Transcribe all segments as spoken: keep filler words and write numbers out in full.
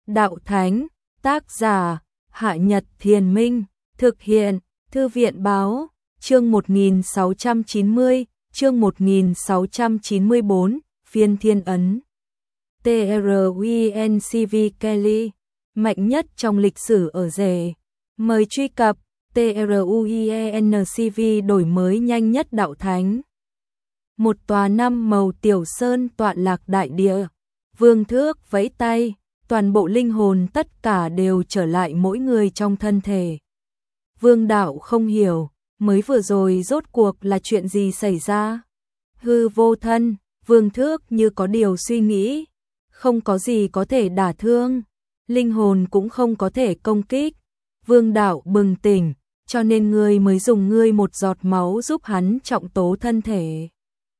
đạo thánh, tác giả, Hạ Nhật Thiền Minh, thực hiện, Thư viện Báo, chương một nghìn sáu trăm chín mươi, chương một nghìn sáu trăm chín mươi tư, phiên thiên ấn. TRUENCV Kelly, mạnh nhất trong lịch sử ở rể. Mời truy cập TRUENCV đổi mới nhanh nhất đạo thánh. Một tòa năm màu tiểu sơn tọa lạc đại địa. Vương Thước vẫy tay, toàn bộ linh hồn tất cả đều trở lại mỗi người trong thân thể. Vương Đạo không hiểu, mới vừa rồi rốt cuộc là chuyện gì xảy ra? Hư vô thân, Vương Thước như có điều suy nghĩ, không có gì có thể đả thương, linh hồn cũng không có thể công kích. Vương Đạo bừng tỉnh, cho nên ngươi mới dùng ngươi một giọt máu giúp hắn trọng tố thân thể.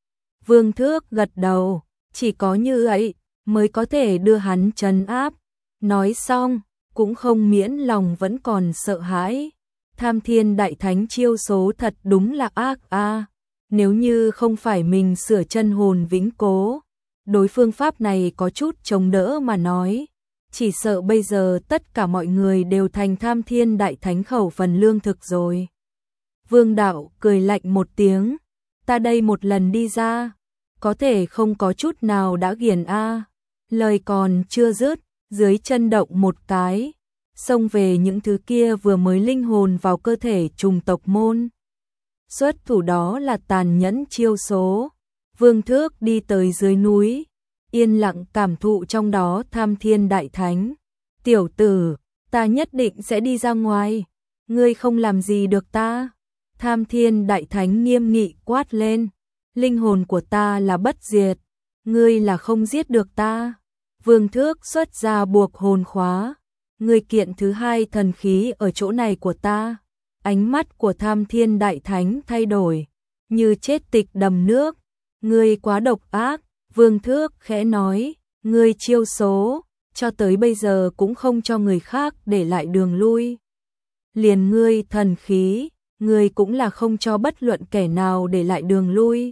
Vương Thước gật đầu, chỉ có như vậy mới có thể đưa hắn trấn áp. Nói xong, cũng không miễn lòng vẫn còn sợ hãi. Tham Thiên Đại Thánh chiêu số thật đúng là ác a. À. Nếu như không phải mình sửa chân hồn vĩnh cố, đối phương pháp này có chút chống đỡ mà nói, chỉ sợ bây giờ tất cả mọi người đều thành Tham Thiên Đại Thánh khẩu phần lương thực rồi. Vương Đạo cười lạnh một tiếng, ta đây một lần đi ra, có thể không có chút nào đã ghiền a. À. Lời còn chưa dứt, dưới chân động một cái, xông về những thứ kia vừa mới linh hồn vào cơ thể trùng tộc môn. Xuất thủ đó là tàn nhẫn chiêu số. Vương Thước đi tới dưới núi, yên lặng cảm thụ trong đó Tham Thiên Đại Thánh. Tiểu tử, ta nhất định sẽ đi ra ngoài, ngươi không làm gì được ta. Tham Thiên Đại Thánh nghiêm nghị quát lên, linh hồn của ta là bất diệt, ngươi là không giết được ta. Vương Thước xuất ra buộc hồn khóa, ngươi kiện thứ hai thần khí ở chỗ này của ta. Ánh mắt của Tham Thiên Đại Thánh thay đổi, như chết tịch đầm nước. Ngươi quá độc ác, Vương Thước khẽ nói, ngươi chiêu số, cho tới bây giờ cũng không cho người khác để lại đường lui. Liền ngươi thần khí, ngươi cũng là không cho bất luận kẻ nào để lại đường lui.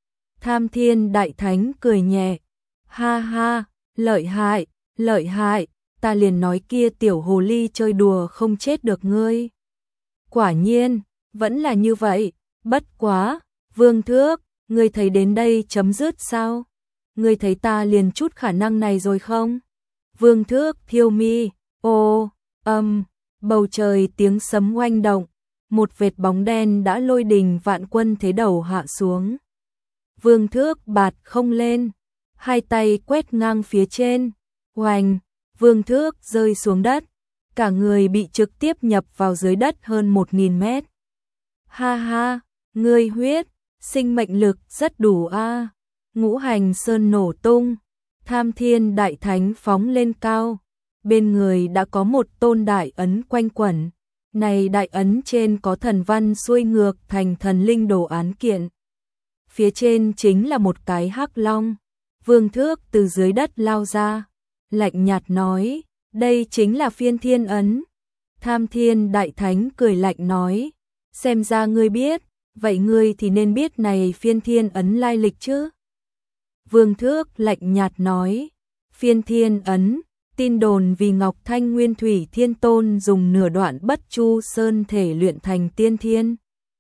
Tham Thiên Đại Thánh cười nhẹ, ha ha, lợi hại, lợi hại, ta liền nói kia tiểu hồ ly chơi đùa không chết được ngươi. Quả nhiên, vẫn là như vậy, bất quá, Vương Thước, ngươi thấy đến đây chấm dứt sao? Ngươi thấy ta liền chút khả năng này rồi không? Vương Thước thiêu mi, ô, âm, bầu trời tiếng sấm oanh động, một vệt bóng đen đã lôi đình vạn quân thế đầu hạ xuống. Vương Thước bạt không lên, hai tay quét ngang phía trên, oanh, Vương Thước rơi xuống đất, cả người bị trực tiếp nhập vào dưới đất hơn một nghìn mét. Ha ha, ngươi huyết, sinh mệnh lực rất đủ a. À. Ngũ hành sơn nổ tung, Tham Thiên Đại Thánh phóng lên cao, bên người đã có một tôn đại ấn quanh quẩn. Này đại ấn trên có thần văn xuôi ngược thành thần linh đồ án kiện. Phía trên chính là một cái hắc long. Vương Thước từ dưới đất lao ra, lạnh nhạt nói, đây chính là phiên thiên ấn. Tham Thiên Đại Thánh cười lạnh nói, xem ra ngươi biết, vậy ngươi thì nên biết này phiên thiên ấn lai lịch chứ. Vương Thước lạnh nhạt nói, phiên thiên ấn, tin đồn vì Ngọc Thanh Nguyên Thủy Thiên Tôn dùng nửa đoạn Bất Chu Sơn thể luyện thành tiên thiên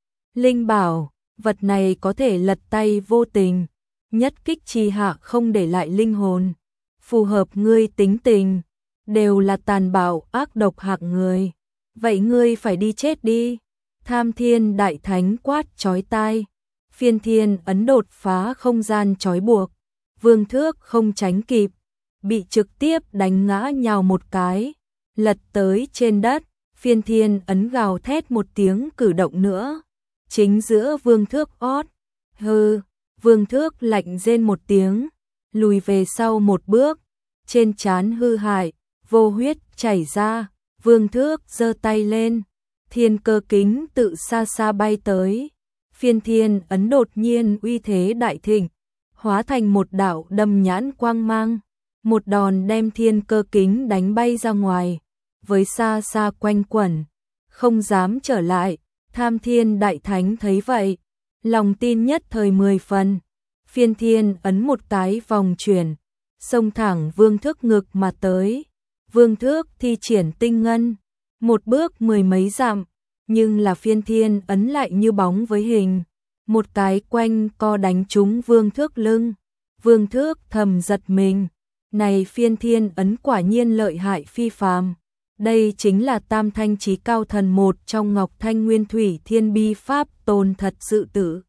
linh bảo, vật này có thể lật tay vô tình, nhất kích chi hạ không để lại linh hồn, phù hợp ngươi tính tình, đều là tàn bạo ác độc hạng người. Vậy ngươi phải đi chết đi. Tham Thiên Đại Thánh quát chói tai, phiên thiên ấn đột phá không gian trói buộc. Vương Thước không tránh kịp, bị trực tiếp đánh ngã nhào một cái, lật tới trên đất. Phiên thiên ấn gào thét một tiếng cử động nữa, chính giữa Vương Thước ót. Hừ, Vương Thước lạnh rên một tiếng, lùi về sau một bước, trên trán hư hại, vô huyết chảy ra. Vương Thước giơ tay lên, thiên cơ kính tự xa xa bay tới. Phiên thiên ấn đột nhiên uy thế đại thịnh, hóa thành một đạo đâm nhãn quang mang, một đòn đem thiên cơ kính đánh bay ra ngoài, với xa xa quanh quẩn, không dám trở lại. Tham Thiên Đại Thánh thấy vậy, lòng tin nhất thời mười phần. Phiên thiên ấn một cái vòng chuyển, xông thẳng Vương Thước ngực mà tới. Vương Thước thi triển tinh ngân, một bước mười mấy dặm, nhưng là phiên thiên ấn lại như bóng với hình, một cái quanh co đánh trúng Vương Thước lưng. Vương Thước thầm giật mình, này phiên thiên ấn quả nhiên lợi hại phi phàm. Đây chính là tam thanh chí cao thần một trong Ngọc Thanh Nguyên Thủy Thiên Bi Pháp Tôn thật sự tử.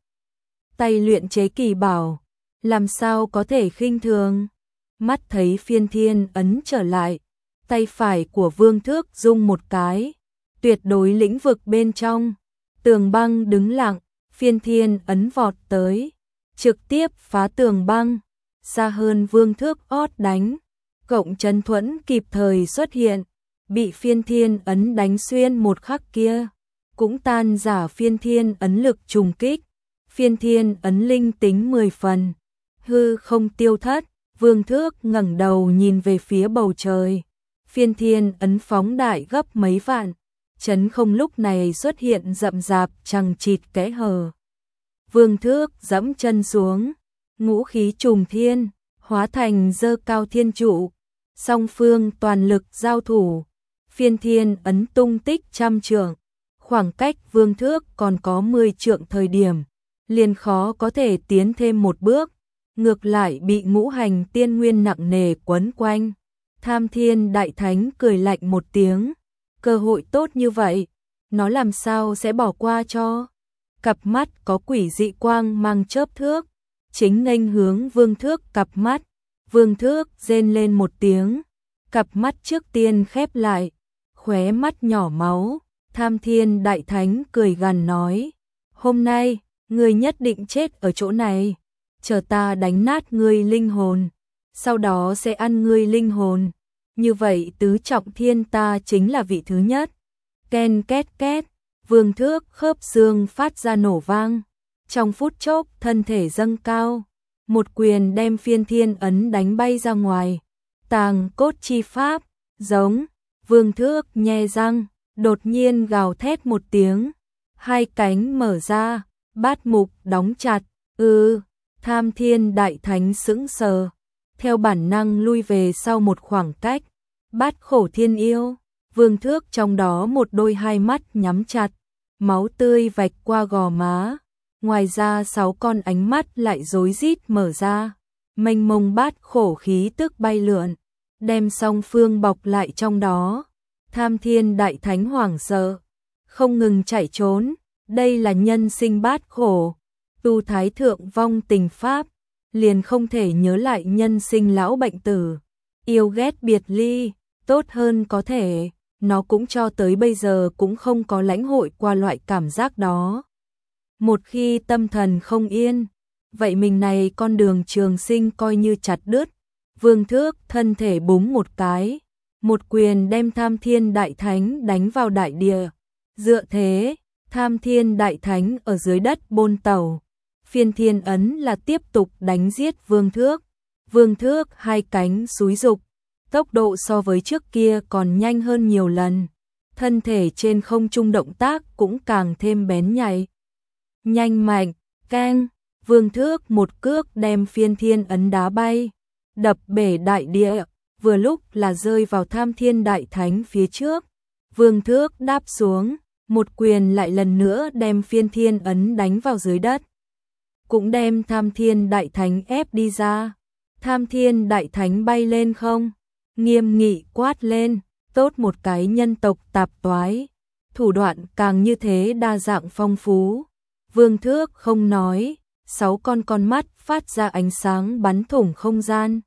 Tay luyện chế kỳ bảo, làm sao có thể khinh thường. Mắt thấy phiên thiên ấn trở lại, tay phải của Vương Thước rung một cái, tuyệt đối lĩnh vực bên trong, tường băng đứng lặng, phiên thiên ấn vọt tới, trực tiếp phá tường băng, xa hơn Vương Thước ót đánh, cộng chân thuẫn kịp thời xuất hiện, bị phiên thiên ấn đánh xuyên một khắc kia, cũng tan giả phiên thiên ấn lực trùng kích, phiên thiên ấn linh tính mười phần, hư không tiêu thất. Vương Thước ngẩng đầu nhìn về phía bầu trời, phiên thiên ấn phóng đại gấp mấy vạn, chấn không lúc này xuất hiện rậm rạp chằng chịt kẽ hở. Vương Thước dẫm chân xuống, ngũ khí trùng thiên, hóa thành dơ cao thiên trụ, song phương toàn lực giao thủ, phiên thiên ấn tung tích trăm trượng, khoảng cách Vương Thước còn có mười trượng thời điểm, liền khó có thể tiến thêm một bước. Ngược lại bị ngũ hành tiên nguyên nặng nề quấn quanh. Tham Thiên Đại Thánh cười lạnh một tiếng, cơ hội tốt như vậy, nó làm sao sẽ bỏ qua cho. Cặp mắt có quỷ dị quang mang chớp thước, chính nghênh hướng Vương Thước cặp mắt. Vương Thước rên lên một tiếng, cặp mắt trước tiên khép lại, khóe mắt nhỏ máu. Tham Thiên Đại Thánh cười gằn nói, hôm nay, ngươi nhất định chết ở chỗ này. Chờ ta đánh nát ngươi linh hồn, sau đó sẽ ăn ngươi linh hồn. Như vậy tứ trọng thiên ta chính là vị thứ nhất. Ken két két, Vương Thước khớp xương phát ra nổ vang. Trong phút chốc thân thể dâng cao, một quyền đem phiên thiên ấn đánh bay ra ngoài. Tàng cốt chi pháp, giống, Vương Thước nhe răng, đột nhiên gào thét một tiếng. Hai cánh mở ra, bát mục đóng chặt, ư. Tham Thiên Đại Thánh sững sờ, theo bản năng lui về sau một khoảng cách. Bát khổ thiên yêu, Vương Thước trong đó một đôi hai mắt nhắm chặt, máu tươi vạch qua gò má. Ngoài ra sáu con ánh mắt lại rối rít mở ra, mênh mông bát khổ khí tức bay lượn, đem song phương bọc lại trong đó. Tham Thiên Đại Thánh hoảng sợ, không ngừng chạy trốn, đây là nhân sinh bát khổ. Tu thái thượng vong tình pháp, liền không thể nhớ lại nhân sinh lão bệnh tử, yêu ghét biệt ly, tốt hơn có thể, nó cũng cho tới bây giờ cũng không có lãnh hội qua loại cảm giác đó. Một khi tâm thần không yên, vậy mình này con đường trường sinh coi như chặt đứt. Vương Thước thân thể búng một cái, một quyền đem Tham Thiên Đại Thánh đánh vào đại địa. Dựa thế, Tham Thiên Đại Thánh ở dưới đất bôn tẩu. Phiên thiên ấn là tiếp tục đánh giết Vương Thước. Vương Thước hai cánh xúi dục, tốc độ so với trước kia còn nhanh hơn nhiều lần. Thân thể trên không trung động tác cũng càng thêm bén nhạy. Nhanh mạnh, keng, Vương Thước một cước đem phiên thiên ấn đá bay, đập bể đại địa, vừa lúc là rơi vào Tham Thiên Đại Thánh phía trước. Vương Thước đáp xuống, một quyền lại lần nữa đem phiên thiên ấn đánh vào dưới đất. Cũng đem Tham Thiên Đại Thánh ép đi ra. Tham Thiên Đại Thánh bay lên không, nghiêm nghị quát lên, tốt một cái nhân tộc tạp toái, thủ đoạn càng như thế đa dạng phong phú. Vương Thước không nói, sáu con con mắt phát ra ánh sáng bắn thủng không gian.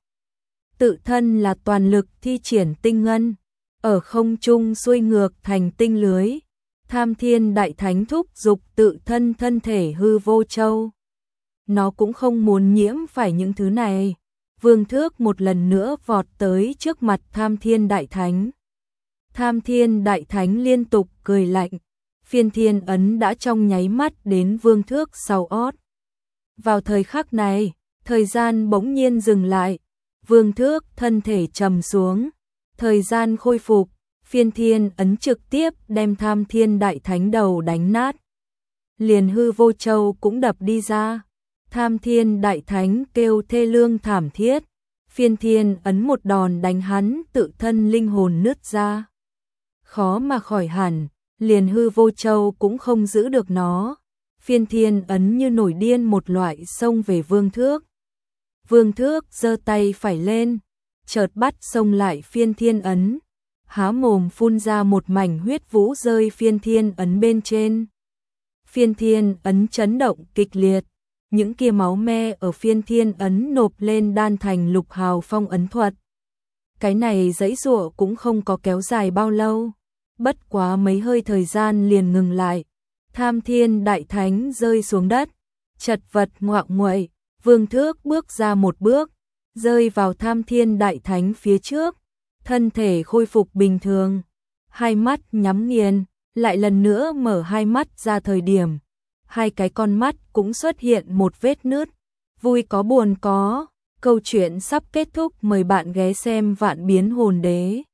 Tự thân là toàn lực thi triển tinh ngân, ở không trung xuôi ngược thành tinh lưới. Tham Thiên Đại Thánh thúc dục tự thân thân thể hư vô châu. Nó cũng không muốn nhiễm phải những thứ này. Vương Thước một lần nữa vọt tới trước mặt Tham Thiên Đại Thánh. Tham Thiên Đại Thánh liên tục cười lạnh. Phiên thiên ấn đã trong nháy mắt đến Vương Thước sau ót. Vào thời khắc này, thời gian bỗng nhiên dừng lại. Vương Thước thân thể trầm xuống. Thời gian khôi phục. Phiên thiên ấn trực tiếp đem Tham Thiên Đại Thánh đầu đánh nát. Liền hư vô châu cũng đập đi ra. Tham Thiên Đại Thánh kêu thê lương thảm thiết, Phiên Thiên Ấn một đòn đánh hắn tự thân linh hồn nứt ra. Khó mà khỏi hẳn, liền hư vô châu cũng không giữ được nó. Phiên Thiên Ấn như nổi điên một loại xông về Vương Thước. Vương Thước giơ tay phải lên, chợt bắt xông lại Phiên Thiên Ấn, há mồm phun ra một mảnh huyết vũ rơi Phiên Thiên Ấn bên trên. Phiên Thiên Ấn chấn động kịch liệt, những kia máu me ở Phiên Thiên Ấn nộp lên đan thành Lục Hào Phong ấn thuật. Cái này giãy giụa cũng không có kéo dài bao lâu, bất quá mấy hơi thời gian liền ngừng lại. Tham Thiên Đại Thánh rơi xuống đất, chật vật ngoạng nguậy. Vương Thước bước ra một bước, rơi vào Tham Thiên Đại Thánh phía trước, thân thể khôi phục bình thường, hai mắt nhắm nghiền, lại lần nữa mở hai mắt ra thời điểm, hai cái con mắt cũng xuất hiện một vết nứt. Vui có buồn có, câu chuyện sắp kết thúc, mời bạn ghé xem Vạn Biến Hồn Đế.